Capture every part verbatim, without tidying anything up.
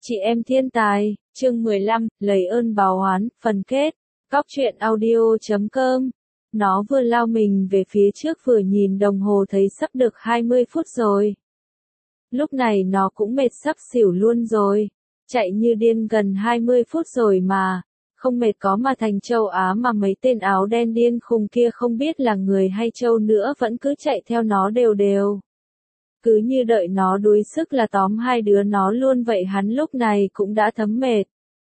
Chị em thiên tài, chương mười lăm, lấy ơn báo oán, phần kết, góc truyện audio chấm com. Nó vừa lao mình về phía trước vừa nhìn đồng hồ thấy sắp được hai mươi phút rồi. Lúc này nó cũng mệt sắp xỉu luôn rồi. Chạy như điên gần hai mươi phút rồi mà. Không mệt có mà thành châu Á mà mấy tên áo đen điên khùng kia không biết là người hay trâu nữa vẫn cứ chạy theo nó đều đều. Cứ như đợi nó đuối sức là tóm hai đứa nó luôn vậy. Hắn lúc này cũng đã thấm mệt.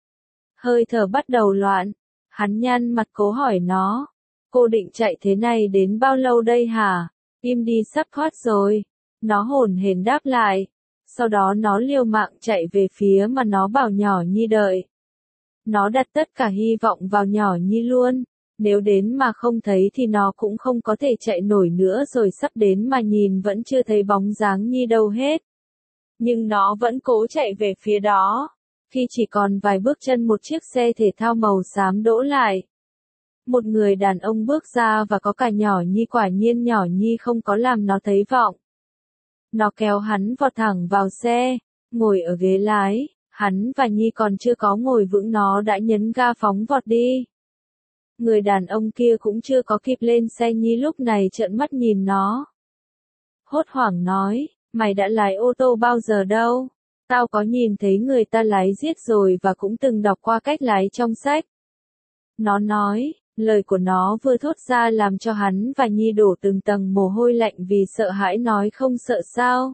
Hơi thở bắt đầu loạn. Hắn nhăn mặt cố hỏi nó. Cô định chạy thế này đến bao lâu đây hả? Im đi sắp thoát rồi. Nó hổn hển đáp lại. Sau đó nó liều mạng chạy về phía mà nó bảo nhỏ Nhi đợi. Nó đặt tất cả hy vọng vào nhỏ Nhi luôn. Nếu đến mà không thấy thì nó cũng không có thể chạy nổi nữa rồi, sắp đến mà nhìn vẫn chưa thấy bóng dáng Nhi đâu hết. Nhưng nó vẫn cố chạy về phía đó. Khi chỉ còn vài bước chân một chiếc xe thể thao màu xám đỗ lại. Một người đàn ông bước ra và có cả nhỏ Nhi, quả nhiên nhỏ Nhi không có làm nó thấy vọng. Nó kéo hắn vọt thẳng vào xe, ngồi ở ghế lái, hắn và Nhi còn chưa có ngồi vững nó đã nhấn ga phóng vọt đi. Người đàn ông kia cũng chưa có kịp lên xe, Nhi lúc này trợn mắt nhìn nó. Hốt hoảng nói, mày đã lái ô tô bao giờ đâu? Tao có nhìn thấy người ta lái giết rồi và cũng từng đọc qua cách lái trong sách. Nó nói, lời của nó vừa thốt ra làm cho hắn và Nhi đổ từng tầng mồ hôi lạnh vì sợ hãi. Nói không sợ sao?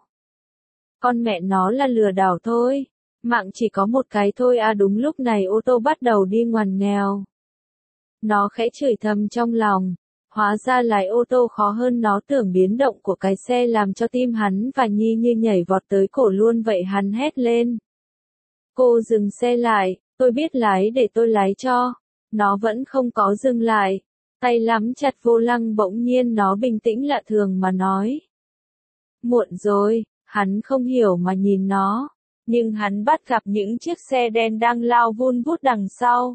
Con mẹ nó là lừa đảo thôi. Mạng chỉ có một cái thôi à. Đúng lúc này ô tô bắt đầu đi ngoằn nghèo. Nó khẽ chửi thầm trong lòng. Hóa ra lái ô tô khó hơn nó tưởng. Biến động của cái xe làm cho tim hắn và Nhi như nhảy vọt tới cổ luôn vậy. Hắn hét lên. Cô dừng xe lại, tôi biết lái để tôi lái cho. Nó vẫn không có dừng lại. Tay nắm chặt vô lăng, bỗng nhiên nó bình tĩnh lạ thường mà nói. Muộn rồi. Hắn không hiểu mà nhìn nó. Nhưng hắn bắt gặp những chiếc xe đen đang lao vun vút đằng sau.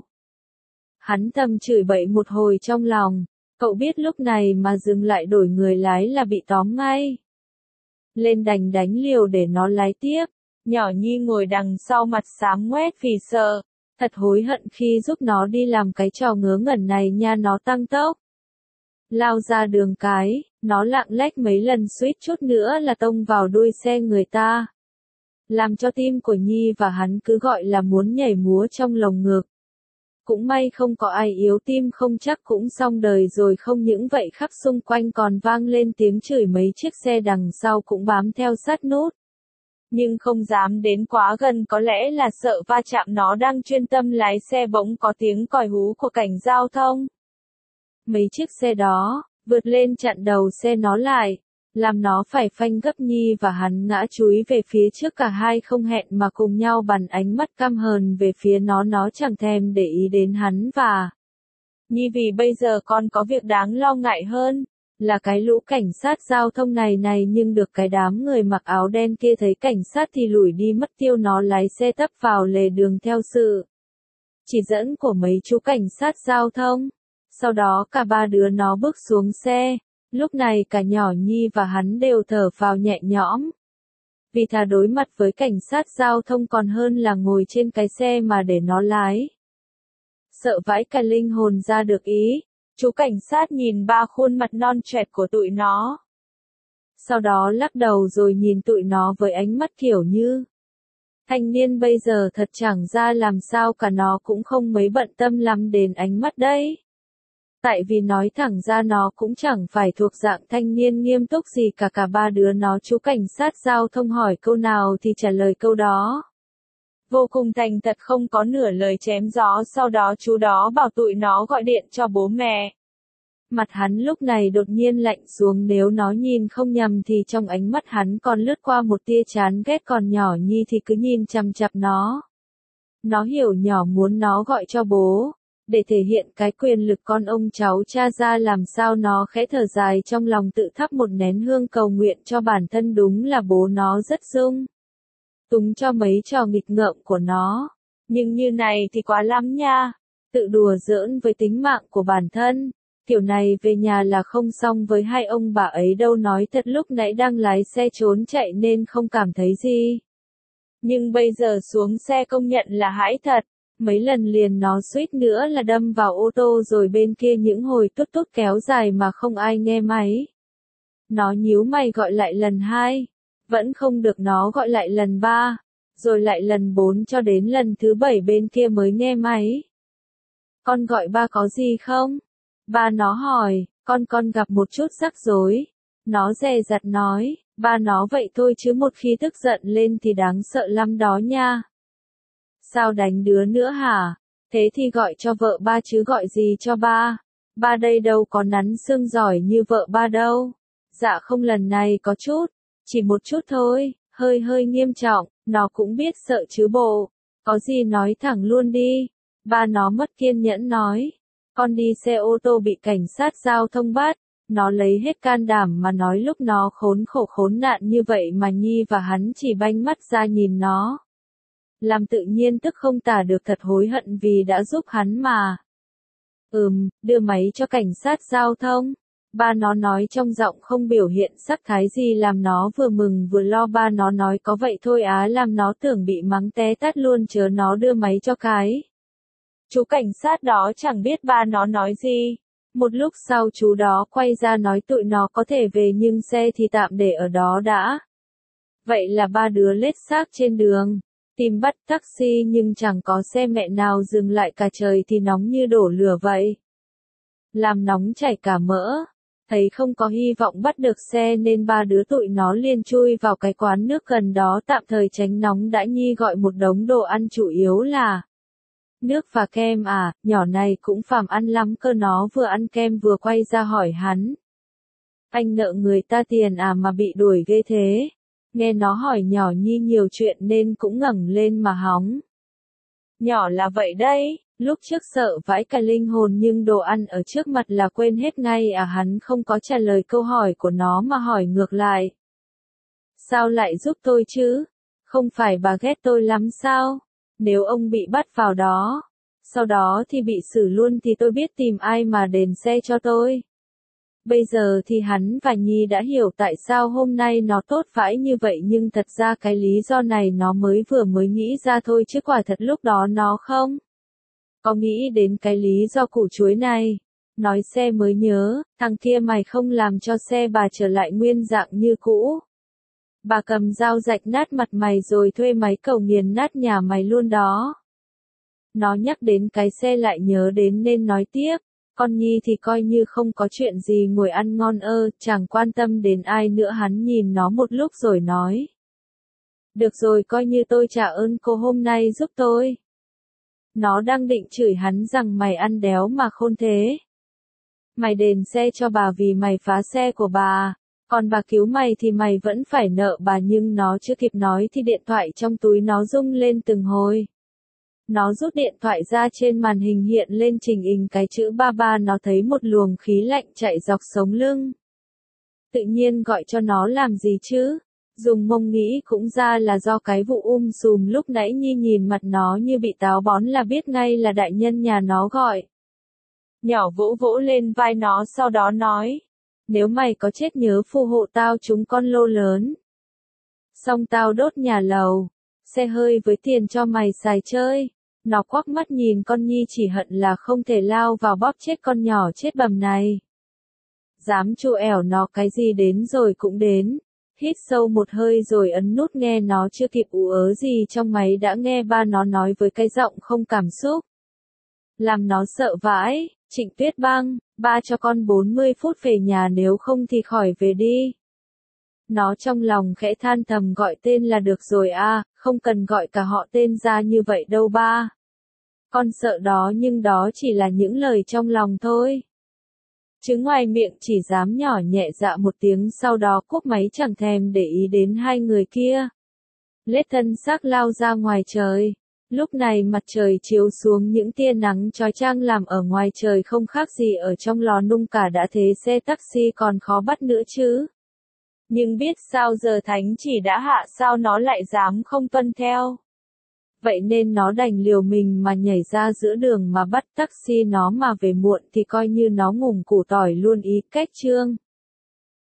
Hắn thầm chửi bậy một hồi trong lòng. Cậu biết lúc này mà dừng lại đổi người lái là bị tóm ngay. Lên đành đánh liều để nó lái tiếp. Nhỏ Nhi ngồi đằng sau mặt xám ngoét vì sợ. Thật hối hận khi giúp nó đi làm cái trò ngớ ngẩn này nha. Nó tăng tốc. Lao ra đường cái, nó lạng lách mấy lần suýt chút nữa là tông vào đuôi xe người ta. Làm cho tim của Nhi và hắn cứ gọi là muốn nhảy múa trong lồng ngực. Cũng may không có ai yếu tim, không chắc cũng xong đời rồi. Không những vậy khắp xung quanh còn vang lên tiếng chửi, mấy chiếc xe đằng sau cũng bám theo sát nút. Nhưng không dám đến quá gần, có lẽ là sợ va chạm. Nó đang chuyên tâm lái xe bỗng có tiếng còi hú của cảnh giao thông. Mấy chiếc xe đó, vượt lên chặn đầu xe nó lại, làm nó phải phanh gấp. Nhi và hắn ngã chúi về phía trước, cả hai không hẹn mà cùng nhau bắn ánh mắt căm hờn về phía nó. Nó chẳng thèm để ý đến hắn và Nhi vì bây giờ còn có việc đáng lo ngại hơn, là cái lũ cảnh sát giao thông này này. Nhưng được cái đám người mặc áo đen kia thấy cảnh sát thì lủi đi mất tiêu. Nó lái xe tấp vào lề đường theo sự chỉ dẫn của mấy chú cảnh sát giao thông. Sau đó cả ba đứa nó bước xuống xe. Lúc này cả nhỏ Nhi và hắn đều thở phào nhẹ nhõm. Vì thà đối mặt với cảnh sát giao thông còn hơn là ngồi trên cái xe mà để nó lái. Sợ vãi cả linh hồn ra được ý. Chú cảnh sát nhìn ba khuôn mặt non trẻ của tụi nó. Sau đó lắc đầu rồi nhìn tụi nó với ánh mắt kiểu như thanh niên bây giờ thật chẳng ra làm sao cả. Nó cũng không mấy bận tâm lắm đến ánh mắt đấy. Tại vì nói thẳng ra nó cũng chẳng phải thuộc dạng thanh niên nghiêm túc gì cả. Cả ba đứa nó chú cảnh sát giao thông hỏi câu nào thì trả lời câu đó. Vô cùng thành thật, không có nửa lời chém gió. Sau đó chú đó bảo tụi nó gọi điện cho bố mẹ. Mặt hắn lúc này đột nhiên lạnh xuống. Nếu nó nhìn không nhầm thì trong ánh mắt hắn còn lướt qua một tia chán ghét. Còn nhỏ Nhi thì cứ nhìn chằm chằm nó. Nó hiểu nhỏ muốn nó gọi cho bố. Để thể hiện cái quyền lực con ông cháu cha ra làm sao. Nó khẽ thở dài trong lòng, tự thắp một nén hương cầu nguyện cho bản thân. Đúng là bố nó rất dung túng cho mấy trò nghịch ngợm của nó. Nhưng như này thì quá lắm nha. Tự đùa giỡn với tính mạng của bản thân. Kiểu này về nhà là không xong với hai ông bà ấy đâu. Nói thật lúc nãy đang lái xe trốn chạy nên không cảm thấy gì. Nhưng bây giờ xuống xe công nhận là hãi thật. Mấy lần liền nó suýt nữa là đâm vào ô tô rồi bên kia những hồi tút tút kéo dài mà không ai nghe máy. Nó nhíu mày gọi lại lần hai. Vẫn không được, nó gọi lại lần ba. Rồi lại lần bốn cho đến lần thứ bảy bên kia mới nghe máy. Con gọi ba có gì không? Ba nó hỏi, con con gặp một chút rắc rối. Nó dè dặt nói, ba nó vậy thôi chứ một khi tức giận lên thì đáng sợ lắm đó nha. Sao đánh đứa nữa hả? Thế thì gọi cho vợ ba chứ gọi gì cho ba. Ba đây đâu có nắn xương giỏi như vợ ba đâu. Dạ không, lần này có chút, chỉ một chút thôi, hơi hơi nghiêm trọng, nó cũng biết sợ chứ bộ. Có gì nói thẳng luôn đi. Ba nó mất kiên nhẫn nói. Con đi xe ô tô bị cảnh sát giao thông bắt. Nó lấy hết can đảm mà nói lúc nó khốn khổ khốn nạn như vậy mà Nhi và hắn chỉ banh mắt ra nhìn nó. Làm tự nhiên tức không tả được, thật hối hận vì đã giúp hắn mà. Ừm, đưa máy cho cảnh sát giao thông. Ba nó nói trong giọng không biểu hiện sắc thái gì làm nó vừa mừng vừa lo. Ba nó nói có vậy thôi á làm nó tưởng bị mắng té tát luôn, chớ nó đưa máy cho cái. Chú cảnh sát đó chẳng biết ba nó nói gì. Một lúc sau chú đó quay ra nói tụi nó có thể về nhưng xe thì tạm để ở đó đã. Vậy là ba đứa lết xác trên đường. Tìm bắt taxi nhưng chẳng có xe mẹ nào dừng lại, cả trời thì nóng như đổ lửa vậy. Làm nóng chảy cả mỡ. Thấy không có hy vọng bắt được xe nên ba đứa tụi nó liền chui vào cái quán nước gần đó tạm thời tránh nóng đã. Nhi gọi một đống đồ ăn, chủ yếu là nước và kem. À, nhỏ này cũng phàm ăn lắm cơ. Nó vừa ăn kem vừa quay ra hỏi hắn. Anh nợ người ta tiền à mà bị đuổi ghê thế? Nghe nó hỏi nhỏ Nhi nhiều chuyện nên cũng ngẩng lên mà hóng. Nhỏ là vậy đấy, lúc trước sợ vãi cả linh hồn nhưng đồ ăn ở trước mặt là quên hết ngay à. Hắn không có trả lời câu hỏi của nó mà hỏi ngược lại. Sao lại giúp tôi chứ? Không phải bà ghét tôi lắm sao? Nếu ông bị bắt vào đó, sau đó thì bị xử luôn thì tôi biết tìm ai mà đền xe cho tôi. Bây giờ thì hắn và Nhi đã hiểu tại sao hôm nay nó tốt vãi như vậy, nhưng thật ra cái lý do này nó mới vừa mới nghĩ ra thôi chứ quả thật lúc đó nó không có nghĩ đến cái lý do củ chuối này. Nói xe mới nhớ, thằng kia mày không làm cho xe bà trở lại nguyên dạng như cũ. Bà cầm dao rạch nát mặt mày rồi thuê máy cẩu nghiền nát nhà mày luôn đó. Nó nhắc đến cái xe lại nhớ đến nên nói tiếp. Con Nhi thì coi như không có chuyện gì, ngồi ăn ngon ơ, chẳng quan tâm đến ai nữa. Hắn nhìn nó một lúc rồi nói. Được rồi, coi như tôi trả ơn cô hôm nay giúp tôi. Nó đang định chửi hắn rằng mày ăn đéo mà khôn thế. Mày đền xe cho bà vì mày phá xe của bà. Còn bà cứu mày thì mày vẫn phải nợ bà. Nhưng nó chưa kịp nói thì điện thoại trong túi nó rung lên từng hồi. Nó rút điện thoại ra, trên màn hình hiện lên trình hình cái chữ ba ba. Nó thấy một luồng khí lạnh chạy dọc sống lưng. Tự nhiên gọi cho nó làm gì chứ? Dùng mông nghĩ cũng ra là do cái vụ um sùm lúc nãy. Nhi nhìn mặt nó như bị táo bón là biết ngay là đại nhân nhà nó gọi. Nhỏ vỗ vỗ lên vai nó sau đó nói. Nếu mày có chết nhớ phù hộ tao chúng con lô lớn. Xong tao đốt nhà lầu, xe hơi với tiền cho mày xài chơi. Nó quắc mắt nhìn con Nhi chỉ hận là không thể lao vào bóp chết con nhỏ chết bầm này. Dám chu ẻo nó cái gì đến rồi cũng đến. Hít sâu một hơi rồi ấn nút nghe. Nó chưa kịp ú ớ gì trong máy đã nghe ba nó nói với cái giọng không cảm xúc. Làm nó sợ vãi. Trịnh Tuyết Băng, ba cho con bốn mươi phút về nhà, nếu không thì khỏi về đi. Nó trong lòng khẽ than thầm, gọi tên là được rồi à, không cần gọi cả họ tên ra như vậy đâu ba. Con sợ đó nhưng đó chỉ là những lời trong lòng thôi. Chứ ngoài miệng chỉ dám nhỏ nhẹ dạ một tiếng, sau đó cúp máy chẳng thèm để ý đến hai người kia. Lết thân xác lao ra ngoài trời. Lúc này mặt trời chiếu xuống, những tia nắng chói chang làm ở ngoài trời không khác gì ở trong lò nung cả. Đã thế xe taxi còn khó bắt nữa chứ. Nhưng biết sao giờ thánh chỉ đã hạ sao nó lại dám không tuân theo. Vậy nên nó đành liều mình mà nhảy ra giữa đường mà bắt taxi. Nó mà về muộn thì coi như nó ngùng củ tỏi luôn. Ý cách chương